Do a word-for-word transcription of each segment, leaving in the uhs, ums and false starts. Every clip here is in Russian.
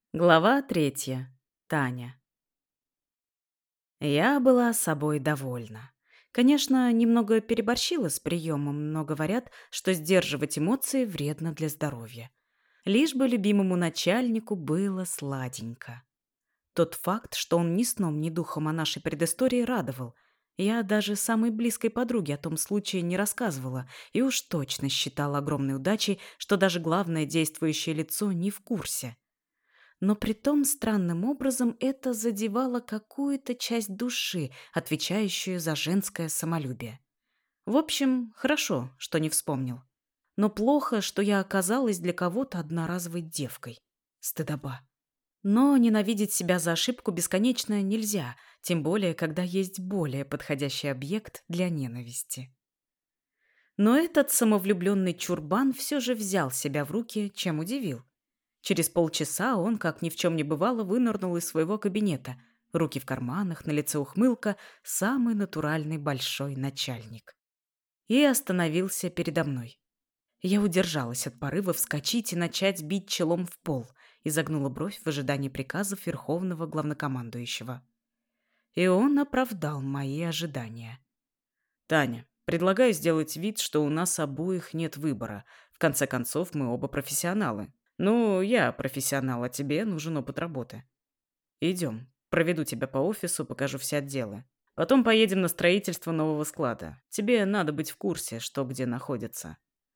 Глава третья. Таня. Я была собой довольна. Конечно, немного переборщила с приемом, но говорят, что сдерживать эмоции вредно для здоровья. Лишь бы любимому начальнику было сладенько. Тот факт, что он ни сном, ни духом о нашей предыстории радовал. Я даже самой близкой подруге о том случае не рассказывала и уж точно считала огромной удачей, что даже главное действующее лицо не в курсе. Но притом странным образом это задевало какую-то часть души, отвечающую за женское самолюбие. В общем, хорошо, что не вспомнил. Но плохо, что я оказалась для кого-то одноразовой девкой. Стыдоба. Но ненавидеть себя за ошибку бесконечно нельзя, тем более, когда есть более подходящий объект для ненависти. Но этот самовлюбленный чурбан все же взял себя в руки, чем удивил. Через полчаса он, как ни в чем не бывало, вынырнул из своего кабинета. Руки в карманах, на лице ухмылка, самый натуральный большой начальник. И остановился передо мной. Я удержалась от порыва вскочить и начать бить челом в пол, и загнула бровь в ожидании приказов верховного главнокомандующего. И он оправдал мои ожидания. «Таня, предлагаю сделать вид, что у нас обоих нет выбора. В конце концов, мы оба профессионалы. Ну, я профессионал, а тебе нужен опыт работы. Идем. Проведу тебя по офису, покажу все отделы. Потом поедем на строительство нового склада. Тебе надо быть в курсе, что где находится».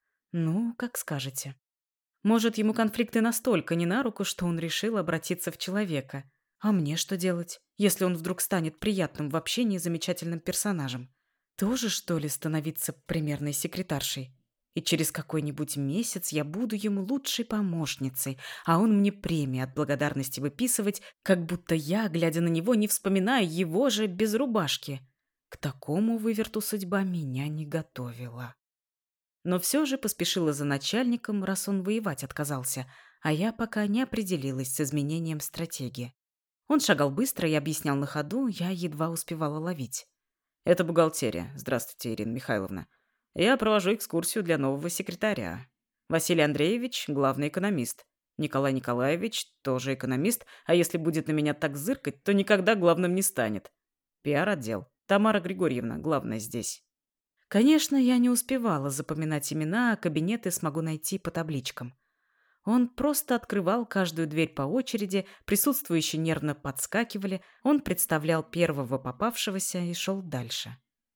Ну, как скажете. Может, ему конфликты настолько не на руку, что он решил обратиться в человека. А мне что делать, если он вдруг станет приятным в общении замечательным персонажем? Тоже, что ли, становиться примерной секретаршей? И через какой-нибудь месяц я буду ему лучшей помощницей, а он мне премии от благодарности выписывать, как будто я, глядя на него, не вспоминаю его же без рубашки. К такому выверту судьба меня не готовила. Но все же поспешила за начальником, раз он воевать отказался, а я пока не определилась с изменением стратегии. Он шагал быстро и объяснял на ходу, я едва успевала ловить. «Это бухгалтерия. Здравствуйте, Ирина Михайловна. Я провожу экскурсию для нового секретаря. Василий Андреевич – главный экономист. Николай Николаевич – тоже экономист, а если будет на меня так зыркать, то никогда главным не станет. Пиар-отдел. Тамара Григорьевна, главная здесь». Конечно, я не успевала запоминать имена, а кабинеты смогу найти по табличкам. Он просто открывал каждую дверь по очереди, присутствующие нервно подскакивали, он представлял первого попавшегося и шел дальше.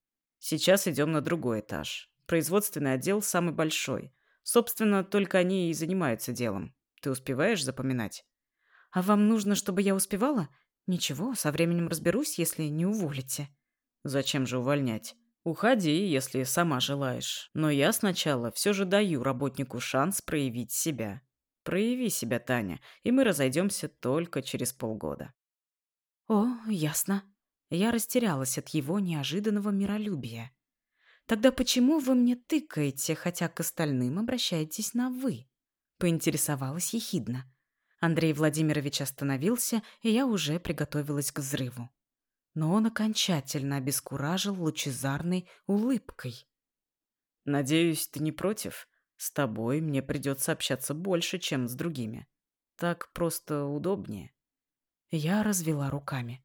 Сейчас идем на другой этаж. Производственный отдел самый большой. Собственно, только они и занимаются делом. Ты успеваешь запоминать? А вам нужно, чтобы я успевала? Ничего, со временем разберусь, если не уволите. Зачем же увольнять? Уходи, если сама желаешь. Но я сначала все же даю работнику шанс проявить себя. Прояви себя, Таня, и мы разойдемся только через полгода. О, ясно. Я растерялась от его неожиданного миролюбия. Тогда почему вы мне тыкаете, хотя к остальным обращаетесь на «вы»? Поинтересовалась ехидно. Андрей Владимирович остановился, и я уже приготовилась к взрыву. Но он окончательно обескуражил лучезарной улыбкой. «Надеюсь, ты не против? С тобой мне придется общаться больше, чем с другими. Так просто удобнее». Я развела руками.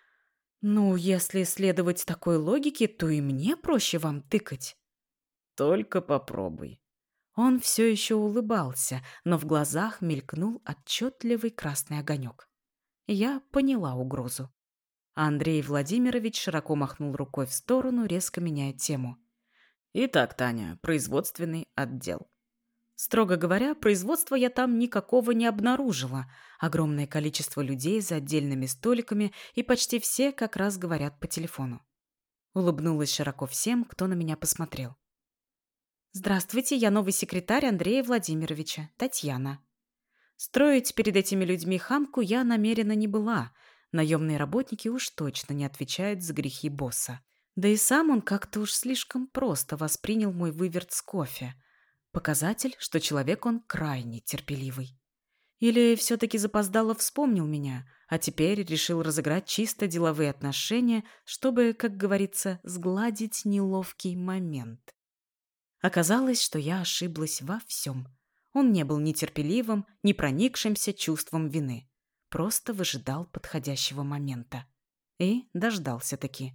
«Ну, если следовать такой логике, то и мне проще вам тыкать». «Только попробуй». Он все еще улыбался, но в глазах мелькнул отчетливый красный огонек. Я поняла угрозу. А Андрей Владимирович широко махнул рукой в сторону, резко меняя тему. «Итак, Таня, производственный отдел. Строго говоря, производства я там никакого не обнаружила. Огромное количество людей за отдельными столиками, и почти все как раз говорят по телефону». Улыбнулась широко всем, кто на меня посмотрел. «Здравствуйте, я новый секретарь Андрея Владимировича, Татьяна». Строить перед этими людьми хамку я намерена не была. Наемные работники уж точно не отвечают за грехи босса. Да и сам он как-то уж слишком просто воспринял мой выверт с кофе. Показатель, что человек он крайне терпеливый. Или все-таки запоздало вспомнил меня, а теперь решил разыграть чисто деловые отношения, чтобы, как говорится, сгладить неловкий момент. Оказалось, что я ошиблась во всем. Он не был ни терпеливым, ни проникшимся чувством вины. просто выжидал подходящего момента. И дождался-таки.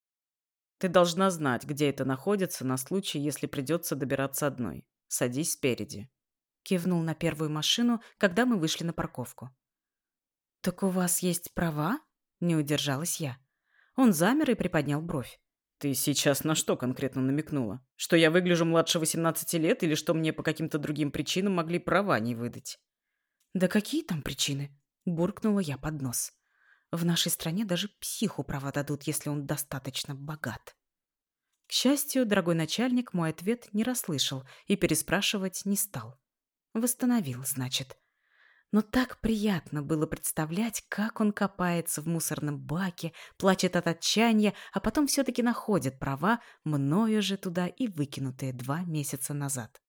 Ты должна знать, где это находится на случай, если придется добираться одной. Садись спереди. Кивнул на первую машину, когда мы вышли на парковку. «Так у вас есть права?» — не удержалась я. Он замер и приподнял бровь. Ты сейчас на что конкретно намекнула? Что я выгляжу младше восемнадцати лет или что мне по каким-то другим причинам могли права не выдать? «Да какие там причины?» — буркнула я под нос. «В нашей стране даже психу права дадут, если он достаточно богат». К счастью, дорогой начальник мой ответ не расслышал и переспрашивать не стал. Восстановил, значит. Но так приятно было представлять, как он копается в мусорном баке, плачет от отчаяния, а потом все-таки находит права, мною же туда и выкинутые два месяца назад.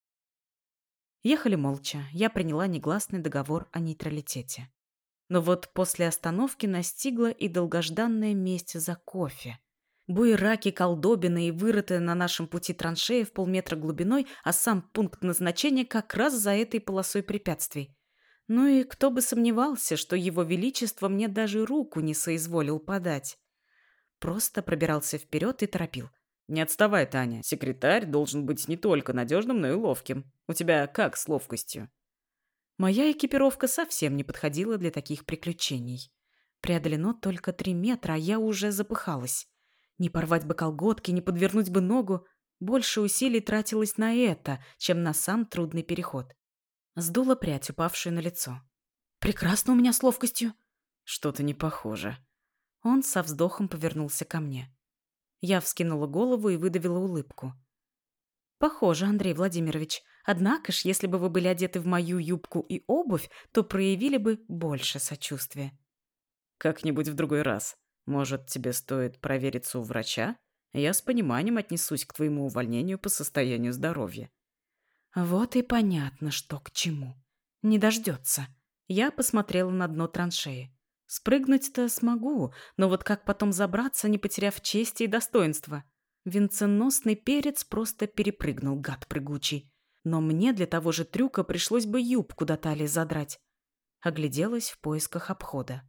Ехали молча, я приняла негласный договор о нейтралитете. Но вот после остановки настигла и долгожданная месть за кофе. Буераки, колдобины и вырытые на нашем пути траншеи в полметра глубиной, а сам пункт назначения как раз за этой полосой препятствий. Ну и кто бы сомневался, что его величество мне даже руку не соизволил подать. Просто пробирался вперед и торопил. Не отставай, Таня. Секретарь должен быть не только надежным, но и ловким. У тебя как с ловкостью? Моя экипировка совсем не подходила для таких приключений. Преодолено только три метра, а я уже запыхалась. Не порвать бы колготки, не подвернуть бы ногу. Больше усилий тратилось на это, чем на сам трудный переход. Сдула прядь, упавшую на лицо. «Прекрасно у меня с ловкостью». Что-то не похоже. Он со вздохом повернулся ко мне. Я вскинула голову и выдавила улыбку. «Похоже, Андрей Владимирович. Однако ж, если бы вы были одеты в мою юбку и обувь, то проявили бы больше сочувствия». Как-нибудь в другой раз. Может, тебе стоит провериться у врача? Я с пониманием отнесусь к твоему увольнению по состоянию здоровья. Вот и понятно, что к чему. Не дождется. Я посмотрела на дно траншеи. Спрыгнуть-то смогу, но вот как потом забраться, не потеряв чести и достоинства? Венценосный перец просто перепрыгнул, гад прыгучий. Но мне для того же трюка пришлось бы юбку до талии задрать. Огляделась в поисках обхода.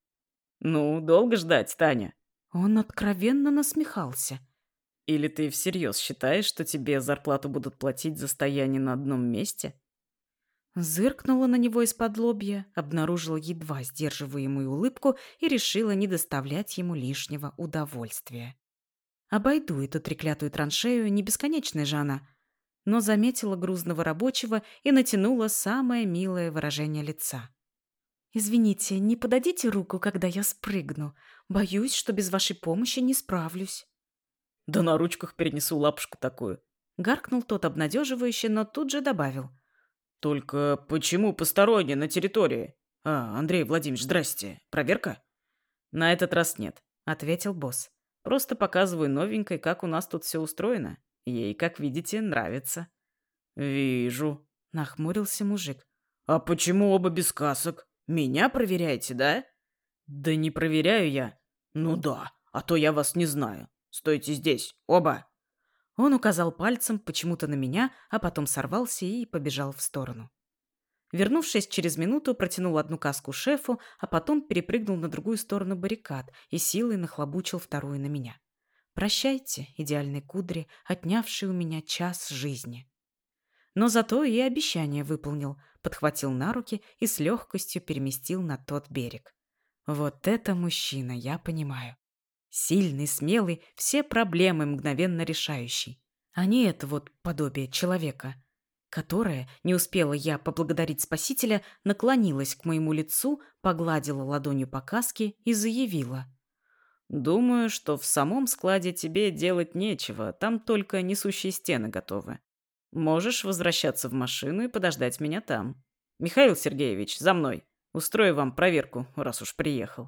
Ну, долго ждать, Таня? Он откровенно насмехался. Или ты всерьез считаешь, что тебе зарплату будут платить за стояние на одном месте? Зыркнула на него из-под лобья, обнаружила едва сдерживаемую улыбку и решила не доставлять ему лишнего удовольствия. Обойду эту треклятую траншею, не бесконечная же она, но заметила грузного рабочего и натянула самое милое выражение лица. «Извините, не подадите руку, когда я спрыгну? Боюсь, что без вашей помощи не справлюсь». Да на ручках перенесу лапушку такую. Гаркнул тот обнадеживающе, но тут же добавил. Только почему посторонний на территории? А, Андрей Владимирович, здрасте. Проверка? На этот раз нет, ответил босс. Просто показываю новенькой, как у нас тут все устроено. Ей, как видите, нравится. Вижу, нахмурился мужик. А почему оба без касок? Меня проверяете, да? Да не проверяю я. Ну да, а то я вас не знаю. Стойте здесь, оба. Он указал пальцем почему-то на меня, а потом сорвался и побежал в сторону. Вернувшись через минуту, протянул одну каску шефу, а потом перепрыгнул на другую сторону баррикад и силой нахлобучил вторую на меня. Прощайте, идеальные кудри, отнявшие у меня час жизни. Но зато и обещание выполнил, подхватил на руки и с легкостью переместил на тот берег. Вот это мужчина, я понимаю. Сильный, смелый, все проблемы мгновенно решающий. А не это вот подобие человека, которое, не успела я поблагодарить спасителя, наклонилась к моему лицу, погладила ладонью по каске и заявила. «Думаю, что в самом складе тебе делать нечего, там только несущие стены готовы. Можешь возвращаться в машину и подождать меня там. Михаил Сергеевич, за мной. Устрою вам проверку, раз уж приехал».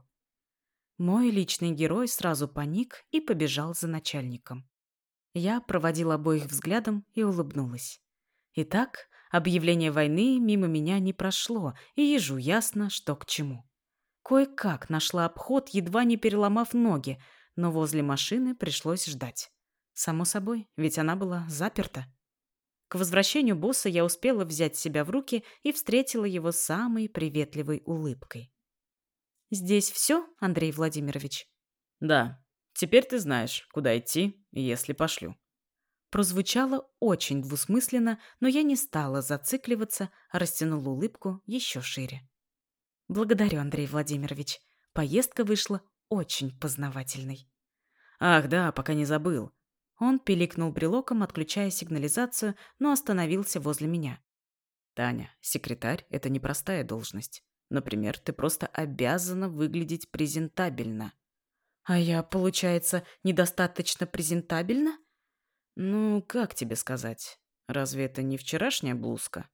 Мой личный герой сразу паник и побежал за начальником. Я проводила обоих взглядом и улыбнулась. Итак, объявление войны мимо меня не прошло, и ежу ясно, что к чему. Кое-как нашла обход, едва не переломав ноги, но возле машины пришлось ждать. Само собой, ведь она была заперта. К возвращению босса я успела взять себя в руки и встретила его самой приветливой улыбкой. Здесь все, Андрей Владимирович? Да, теперь ты знаешь, куда идти, если пошлю. Прозвучало очень двусмысленно, но я не стала зацикливаться, а растянула улыбку еще шире. Благодарю, Андрей Владимирович. Поездка вышла очень познавательной. Ах, да, пока не забыл. Он пиликнул брелоком, отключая сигнализацию, но остановился возле меня. Таня, секретарь– это непростая должность. Например, ты просто обязана выглядеть презентабельно. А я, получается, недостаточно презентабельна? Ну, как тебе сказать? Разве это не вчерашняя блузка?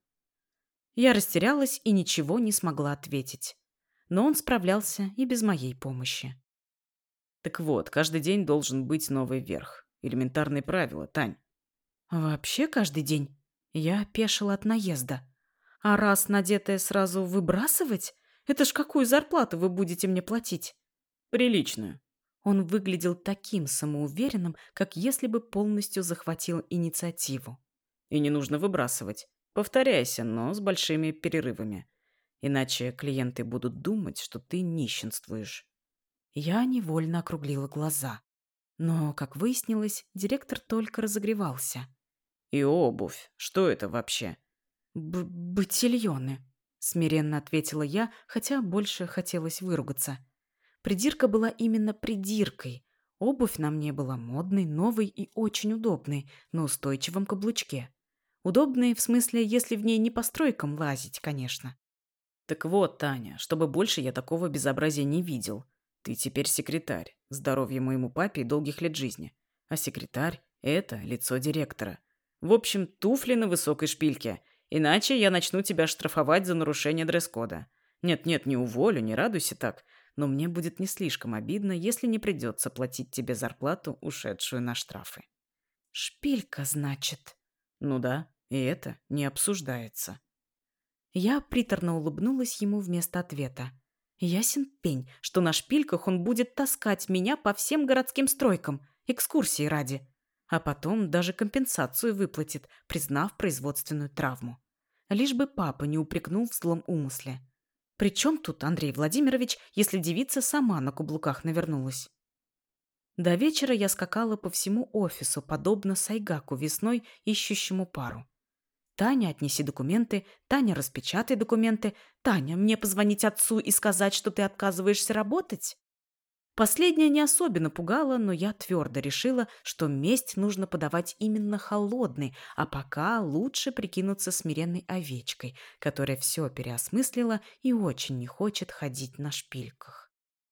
Я растерялась и ничего не смогла ответить. Но он справлялся и без моей помощи. Так вот, каждый день должен быть новый верх. Элементарные правила, Тань. Вообще каждый день? Я опешила от наезда. А раз надетое сразу выбрасывать? Это ж какую зарплату вы будете мне платить? Приличную. Он выглядел таким самоуверенным, как если бы полностью захватил инициативу. И не нужно выбрасывать. Повторяйся, но с большими перерывами. Иначе клиенты будут думать, что ты нищенствуешь. Я невольно округлила глаза. Но, как выяснилось, директор только разогревался. И обувь. Что это вообще? Б «Ботильоны», — смиренно ответила я, хотя больше хотелось выругаться. Придирка была именно придиркой. Обувь на мне была модной, новой и очень удобной, на устойчивом каблучке. Удобной, в смысле, если в ней не по стройкам лазить, конечно. Так вот, Таня, чтобы больше я такого безобразия не видел. Ты теперь секретарь. Здоровье моему папе и долгих лет жизни. А секретарь– это лицо директора. В общем, туфли на высокой шпильке. Иначе я начну тебя штрафовать за нарушение дресс-кода. Нет-нет, не уволю, не радуйся так. Но мне будет не слишком обидно, если не придется платить тебе зарплату, ушедшую на штрафы. «Шпилька, значит?» Ну да, и это не обсуждается. Я приторно улыбнулась ему вместо ответа. Ясен пень, что на шпильках он будет таскать меня по всем городским стройкам, экскурсии ради. А потом даже компенсацию выплатит, признав производственную травму. Лишь бы папа не упрекнул в злом умысле. При чем тут Андрей Владимирович, если девица сама на каблуках навернулась? До вечера я скакала по всему офису, подобно Сайгаку весной, ищущему пару. «Таня, отнеси документы. Таня, распечатай документы. Таня, мне позвонить отцу и сказать, что ты отказываешься работать?» Последнее не особенно пугало, но я твердо решила, что месть нужно подавать именно холодной, а пока лучше прикинуться смиренной овечкой, которая все переосмыслила и очень не хочет ходить на шпильках.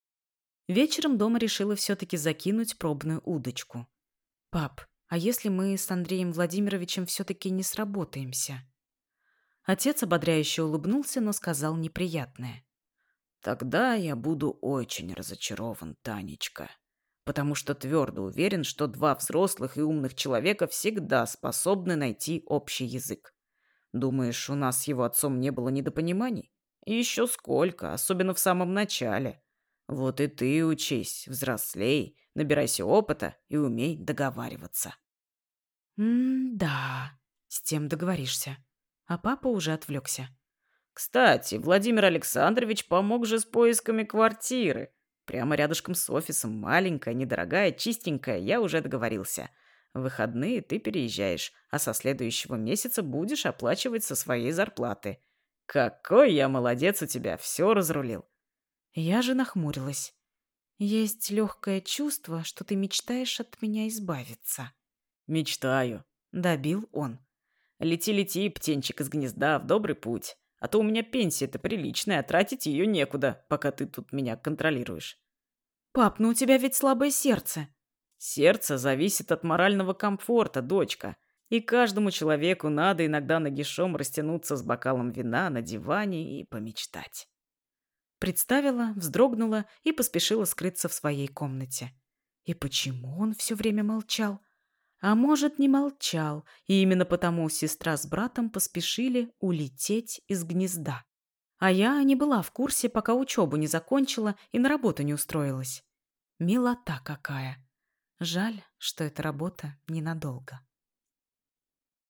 Вечером дома решила все-таки закинуть пробную удочку. «Пап, а если мы с Андреем Владимировичем все-таки не сработаемся?» Отец ободряюще улыбнулся, но сказал неприятное. Тогда я буду очень разочарован, Танечка. Потому что твердо уверен, что два взрослых и умных человека всегда способны найти общий язык. Думаешь, у нас с его отцом не было недопониманий? И еще сколько, особенно в самом начале. Вот и ты учись, взрослей, набирайся опыта и умей договариваться. «М-да, с тем договоришься». А папа уже отвлекся. Кстати, Владимир Александрович помог же с поисками квартиры. Прямо рядышком с офисом, маленькая, недорогая, чистенькая, я уже договорился. В выходные ты переезжаешь, а со следующего месяца будешь оплачивать со своей зарплаты. Какой я молодец у тебя, все разрулил. Я же нахмурилась. «Есть легкое чувство, что ты мечтаешь от меня избавиться». Мечтаю. Добил он. Лети-лети, птенчик из гнезда, в добрый путь. А то у меня пенсия-то приличная, а тратить ее некуда, пока ты тут меня контролируешь. «Пап, ну у тебя ведь слабое сердце». Сердце зависит от морального комфорта, дочка. И каждому человеку надо иногда нагишом растянуться с бокалом вина на диване и помечтать. Представила, вздрогнула и поспешила скрыться в своей комнате. И почему он все время молчал? А может, не молчал, и именно потому сестра с братом поспешили улететь из гнезда. А я не была в курсе, пока учебу не закончила и на работу не устроилась. Милота какая! Жаль, что эта работа ненадолго.